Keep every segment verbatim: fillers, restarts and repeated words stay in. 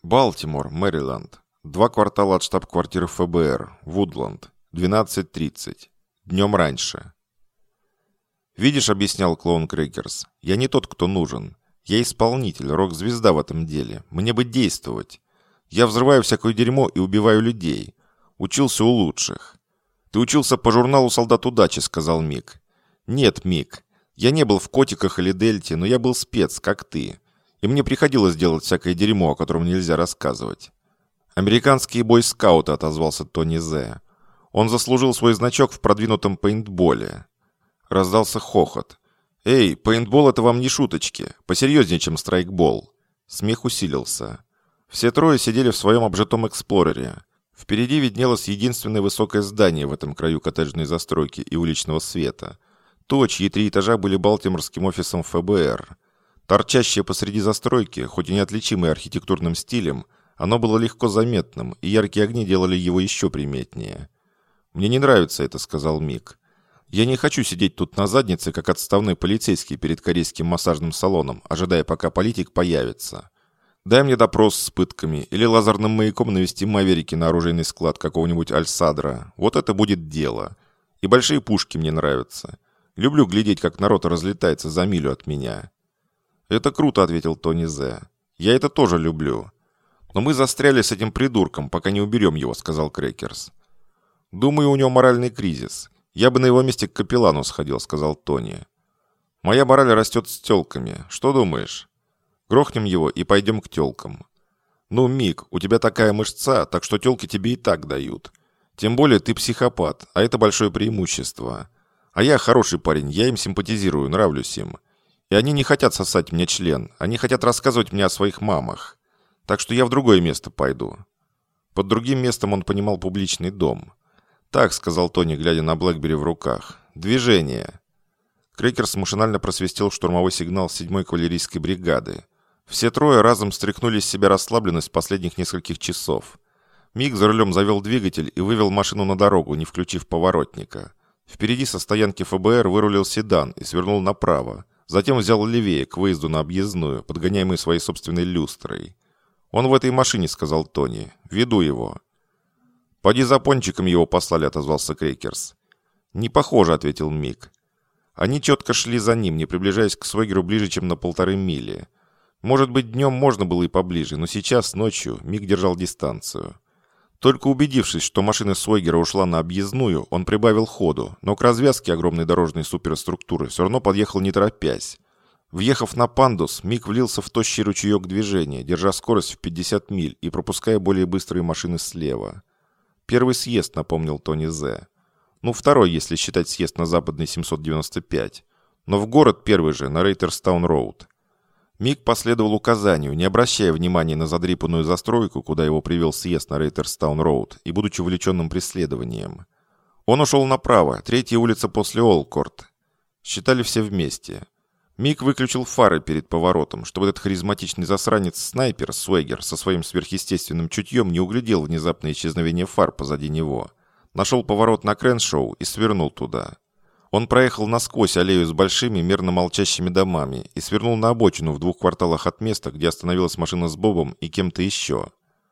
Балтимор, Мэриленд. Два квартала от штаб-квартиры эф бэ эр. Вудланд. двенадцать тридцать. Днем раньше. «Видишь, — объяснял клоун Крекерс, — я не тот, кто нужен. Я исполнитель, рок-звезда в этом деле. Мне бы действовать. Я взрываю всякое дерьмо и убиваю людей. Учился у лучших». «Ты учился по журналу «Солдат удачи», — сказал Мик. «Нет, Мик. Я не был в Котиках или Дельте, но я был спец, как ты. И мне приходилось делать всякое дерьмо, о котором нельзя рассказывать». «Американские бойскауты», — отозвался Тони Зе. «Он заслужил свой значок в продвинутом пейнтболе». Раздался хохот. «Эй, пейнтбол — это вам не шуточки. Посерьезнее, чем страйкбол». Смех усилился. Все трое сидели в своем обжитом эксплорере. Впереди виднелось единственное высокое здание в этом краю коттеджной застройки и уличного света. То, чьи три этажа были балтиморским офисом эф бэ эр. Торчащее посреди застройки, хоть и неотличимое архитектурным стилем, оно было легко заметным, и яркие огни делали его еще приметнее. «Мне не нравится это», — сказал Мик. «Я не хочу сидеть тут на заднице, как отставной полицейский перед корейским массажным салоном, ожидая, пока политик появится. Дай мне допрос с пытками или лазерным маяком навести маверики на оружейный склад какого-нибудь Аль-Садра. Вот это будет дело. И большие пушки мне нравятся. Люблю глядеть, как народ разлетается за милю от меня». «Это круто», — ответил Тони Зе. «Я это тоже люблю. Но мы застряли с этим придурком, пока не уберем его», — сказал Крекерс. «Думаю, у него моральный кризис. Я бы на его месте к капеллану сходил», — сказал Тони. «Моя мораль растет с тёлками. Что думаешь? Грохнем его и пойдем к тёлкам». «Ну, Мик, у тебя такая мышца, так что тёлки тебе и так дают. Тем более ты психопат, а это большое преимущество. А я хороший парень, я им симпатизирую, нравлюсь им. И они не хотят сосать мне член, они хотят рассказывать мне о своих мамах. Так что я в другое место пойду». Под другим местом он понимал публичный дом. «Так», — сказал Тони, глядя на Блэкбери в руках. «Движение». Крекерс машинально просвистел штурмовой сигнал седьмой кавалерийской бригады. Все трое разом стряхнули с себя расслабленность последних нескольких часов. Мик за рулем завел двигатель и вывел машину на дорогу, не включив поворотника. Впереди со стоянки эф бэ эр вырулил седан и свернул направо. Затем взял левее, к выезду на объездную, подгоняемый своей собственной люстрой. «Он в этой машине», — сказал Тони. «Веду его». «Поди за пончиком его послали», — отозвался Крекерс. «Не похоже», — ответил Мик. Они четко шли за ним, не приближаясь к Свегеру ближе, чем на полторы мили. Может быть, днем можно было и поближе, но сейчас, ночью, Мик держал дистанцию. Только убедившись, что машина Свегера ушла на объездную, он прибавил ходу, но к развязке огромной дорожной суперструктуры все равно подъехал не торопясь. Въехав на пандус, Мик влился в тощий ручеек движения, держа скорость в пятьдесят миль и пропуская более быстрые машины слева. «Первый съезд», — напомнил Тони Зе. «Ну, второй, если считать съезд на западный семьсот девяносто пять. Но в город первый же, на Рейтерстаун-роуд». Мик последовал указанию, не обращая внимания на задрипанную застройку, куда его привел съезд на Рейтерстаун-роуд, и будучи увлеченным преследованием. Он ушел направо, третья улица после Олкорт. Считали все вместе. Мик выключил фары перед поворотом, чтобы этот харизматичный засранец-снайпер Свегер со своим сверхъестественным чутьем не углядел внезапное исчезновение фар позади него. Нашел поворот на Креншоу и свернул туда. Он проехал насквозь аллею с большими, мирно молчащими домами и свернул на обочину в двух кварталах от места, где остановилась машина с Бобом и кем-то еще.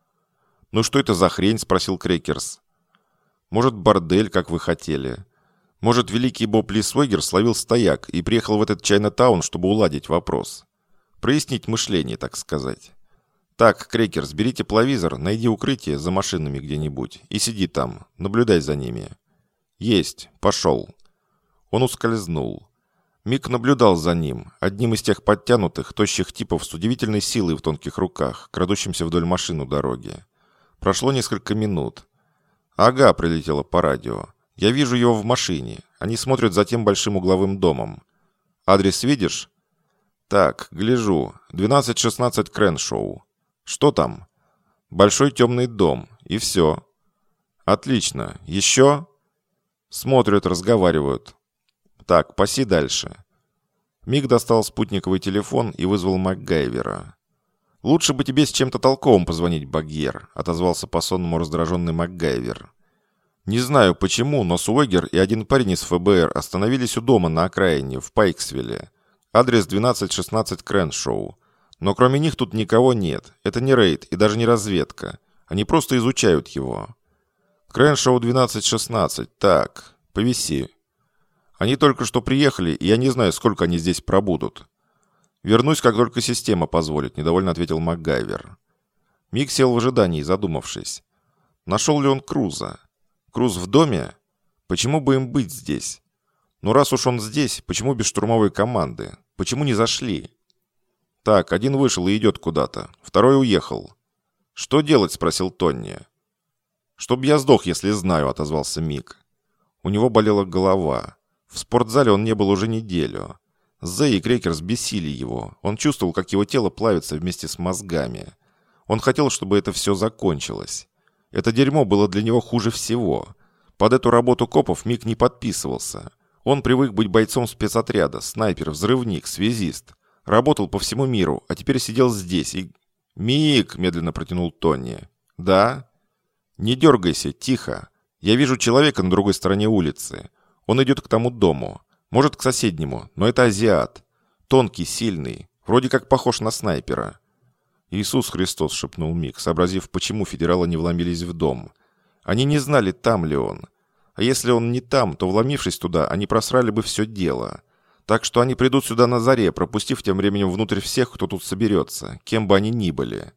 «Ну что это за хрень?» — спросил Крекерс. «Может, бордель, как вы хотели. Может, великий Боб Ли Свегер словил стояк и приехал в этот Чайна-таун, чтобы уладить вопрос. Прояснить мышление, так сказать. Так, Крекерс, бери тепловизор, найди укрытие за машинами где-нибудь и сиди там, наблюдай за ними». «Есть, пошел». Он ускользнул. Мик наблюдал за ним, одним из тех подтянутых, тощих типов с удивительной силой в тонких руках, крадущимся вдоль машин у дороги. Прошло несколько минут. «Ага», — прилетело по радио. «Я вижу его в машине. Они смотрят за тем большим угловым домом. Адрес видишь?» «Так, гляжу. двенадцать шестнадцать Креншоу. Что там?» «Большой темный дом. И все». «Отлично. Еще?» «Смотрят, разговаривают». «Так, паси дальше». Мик достал спутниковый телефон и вызвал МакГайвера. «Лучше бы тебе с чем-то толковым позвонить, Багьер», — отозвался по-сонному раздраженный МакГайвер. «Не знаю почему, но Суэгер и один парень из эф бэ эр остановились у дома на окраине, в Пайксвилле. Адрес двенадцать шестнадцать Креншоу. Но кроме них тут никого нет. Это не рейд и даже не разведка. Они просто изучают его. Крэншоу двенадцать шестнадцать. Так, повиси. Они только что приехали, и я не знаю, сколько они здесь пробудут. Вернусь, как только система позволит, недовольно ответил МакГайвер. Мик сел в ожидании, задумавшись. Нашел ли он Круза? Круз в доме? Почему бы им быть здесь? Но раз уж он здесь, почему без штурмовой команды? Почему не зашли? Так, один вышел и идет куда-то. Второй уехал. «Что делать?» – спросил Тонни. «Чтоб я сдох, если знаю», – отозвался Мик. У него болела голова. В спортзале он не был уже неделю. Зэй и Крекерс бесили его. Он чувствовал, как его тело плавится вместе с мозгами. Он хотел, чтобы это все закончилось. Это дерьмо было для него хуже всего. Под эту работу копов Мик не подписывался. Он привык быть бойцом спецотряда, снайпер, взрывник, связист. Работал по всему миру, а теперь сидел здесь и... «Мик!» – медленно протянул Тонни. «Да?» «Не дергайся, тихо. Я вижу человека на другой стороне улицы. Он идет к тому дому. Может, к соседнему, но это азиат. Тонкий, сильный. Вроде как похож на снайпера». «Иисус Христос!» – шепнул Мик, сообразив, почему федералы не вломились в дом. Они не знали, там ли он. А если он не там, то, вломившись туда, они просрали бы все дело. Так что они придут сюда на заре, пропустив тем временем внутрь всех, кто тут соберется, кем бы они ни были.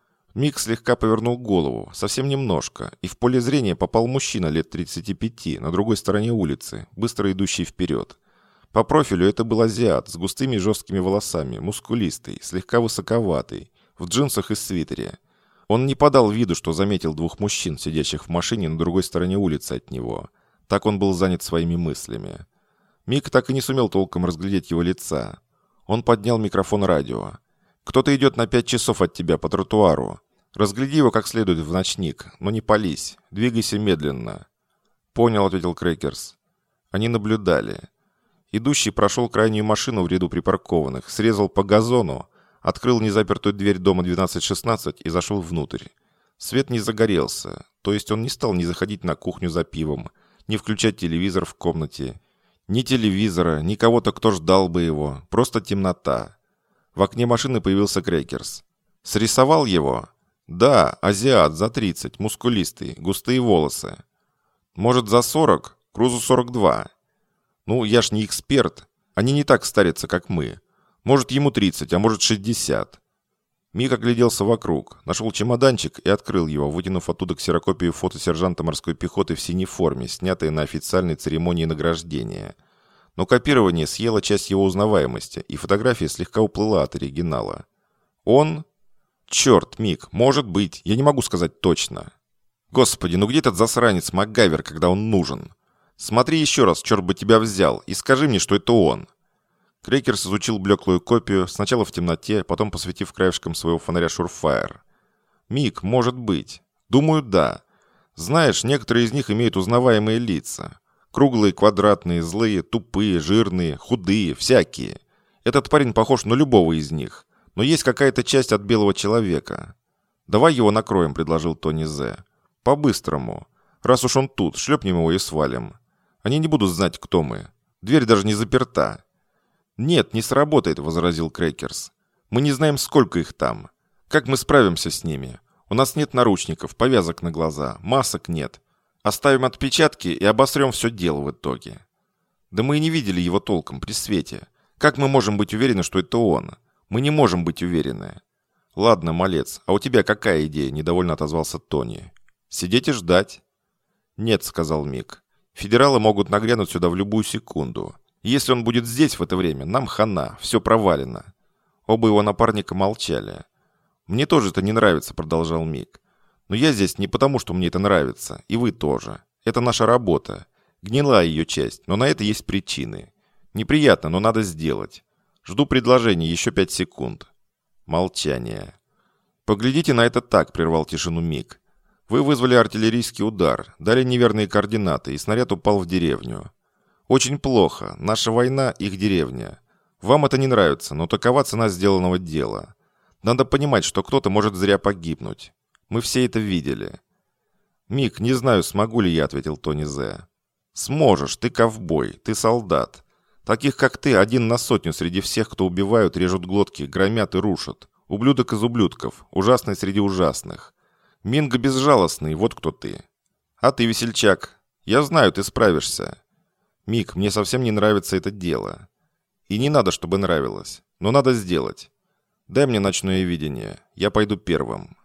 Мик слегка повернул голову, совсем немножко, и в поле зрения попал мужчина лет тридцати пяти, на другой стороне улицы, быстро идущий вперед. По профилю это был азиат с густыми жесткими волосами, мускулистый, слегка высоковатый, в джинсах и свитере. Он не подал виду, что заметил двух мужчин, сидящих в машине на другой стороне улицы от него. Так он был занят своими мыслями. Мик так и не сумел толком разглядеть его лица. Он поднял микрофон радио. «Кто-то идет на пять часов от тебя по тротуару. Разгляди его как следует в ночник, но не пались. Двигайся медленно». «Понял», — ответил Крекерс. Они наблюдали. Идущий прошел крайнюю машину в ряду припаркованных, срезал по газону, открыл незапертую дверь дома двенадцать шестнадцать и зашел внутрь. Свет не загорелся, то есть он не стал ни заходить на кухню за пивом, ни включать телевизор в комнате. Ни телевизора, ни кого-то, кто ждал бы его. Просто темнота. В окне машины появился Крекерс. «Срисовал его?» «Да, азиат, за тридцать, мускулистый, густые волосы». «Может, за сорок? Крузу сорок два». «Ну, я ж не эксперт. Они не так старятся, как мы. Может, ему тридцать, а может, шестьдесят». Мик огляделся вокруг, нашел чемоданчик и открыл его, вытянув оттуда ксерокопию фото сержанта морской пехоты в синей форме, снятые на официальной церемонии награждения. Но копирование съело часть его узнаваемости, и фотография слегка уплыла от оригинала. Он? Черт, Мик, может быть, я не могу сказать точно. Господи, ну где этот засранец МакГайвер, когда он нужен? Смотри еще раз, черт бы тебя взял, и скажи мне, что это он. Крекерс изучил блеклую копию, сначала в темноте, потом посветив краешком своего фонаря Шурфайр. «Мик, может быть. Думаю, да. Знаешь, некоторые из них имеют узнаваемые лица. Круглые, квадратные, злые, тупые, жирные, худые, всякие. Этот парень похож на любого из них, но есть какая-то часть от белого человека. Давай его накроем», — предложил Тони Зе. «По-быстрому. Раз уж он тут, шлепнем его и свалим. Они не будут знать, кто мы. Дверь даже не заперта». «Нет, не сработает», — возразил Крекерс. «Мы не знаем, сколько их там. Как мы справимся с ними? У нас нет наручников, повязок на глаза, масок нет. Оставим отпечатки и обосрем все дело в итоге». «Да мы и не видели его толком при свете. Как мы можем быть уверены, что это он? Мы не можем быть уверены». «Ладно, малец, а у тебя какая идея?» — недовольно отозвался Тони. «Сидеть и ждать?» «Нет», — сказал Мик. «Федералы могут нагрянуть сюда в любую секунду. Если он будет здесь в это время, нам хана, все провалено». Оба его напарника молчали. «Мне тоже это не нравится», — продолжал Мик. «Но я здесь не потому, что мне это нравится, и вы тоже. Это наша работа. Гнила ее часть, но на это есть причины. Неприятно, но надо сделать. Жду предложений, еще пять секунд». Молчание. «Поглядите на это так», — прервал тишину Мик. «Вы вызвали артиллерийский удар, дали неверные координаты, и снаряд упал в деревню. Очень плохо. Наша война – их деревня. Вам это не нравится, но такова цена сделанного дела. Надо понимать, что кто-то может зря погибнуть. Мы все это видели». «Мик, не знаю, смогу ли я», – ответил Тони Зе. «Сможешь. Ты ковбой. Ты солдат. Таких, как ты, один на сотню среди всех, кто убивают, режут глотки, громят и рушат. Ублюдок из ублюдков, ужасный среди ужасных. Минго безжалостный, вот кто ты. А ты весельчак. Я знаю, ты справишься. Мик, мне совсем не нравится это дело. И не надо, чтобы нравилось, но надо сделать. Дай мне ночное видение, я пойду первым.